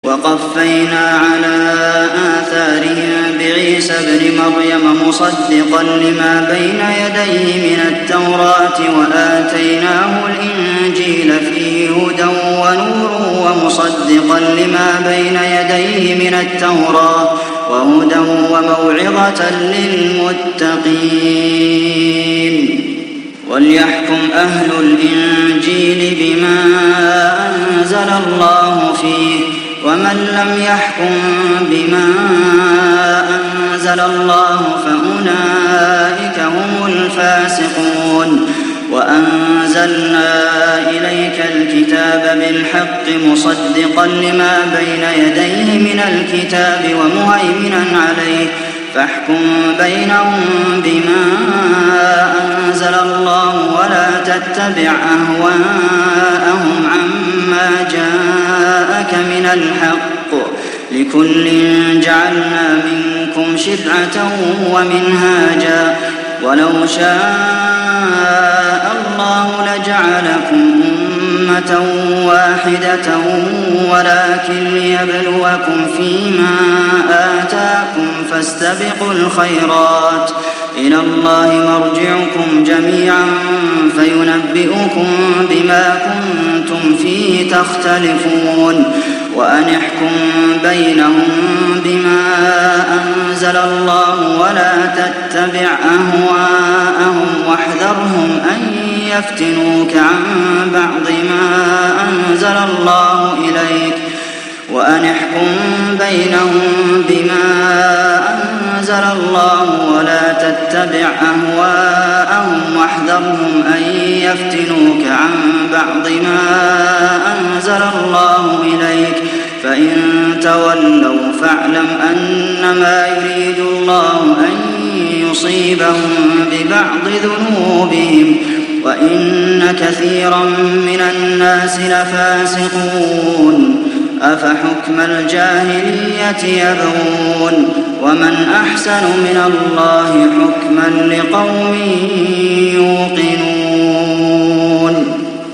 وقفينا على آثارهم بعيسى ابن مريم مصدقا لما بين يديه من التوراة وآتيناه الإنجيل فيه هدى ونور ومصدقا لما بين يديه من التوراة وهدى وموعظة للمتقين. وليحكم أهل الإنجيل بما أنزل الله فيه ومن لم يحكم بما أنزل الله فأولئك هم الفاسقون. وأنزلنا إليك الكتاب بالحق مصدقا لما بين يديه من الكتاب ومهيمنا عليه فاحكم بينهم بما أنزل الله ولا تتبع أهواءهم عما جاءك من الحق لكل جعلنا منكم شرعة ومنهاجا ولو شاء الله لجعلكم أمة واحدة ولكن ليبلوكم فيما آتاكم فاستبقوا الخيرات إلى الله مرجعكم جميعا فينبئكم بما كنتم فيه تختلفون. وأن احكم بينهم بما أنزل الله ولا تتبع أهواءهم واحذرهم أن يفتنوك عن بعض ما أنزل الله إليك. وأن احكم بينهم بما أنزل الله ولا تتبع أهواءهم واحذرهم أن يفتنوك عن بعض ما أنزل الله إليك فإن تولوا فاعلم أنما يريد الله أن يصيبهم ببعض ذنوبهم وإن كثيرا من الناس لفاسقون. أفحكم الجاهلية يبغون ومن أحسن من الله حكما لقوم يوقنون.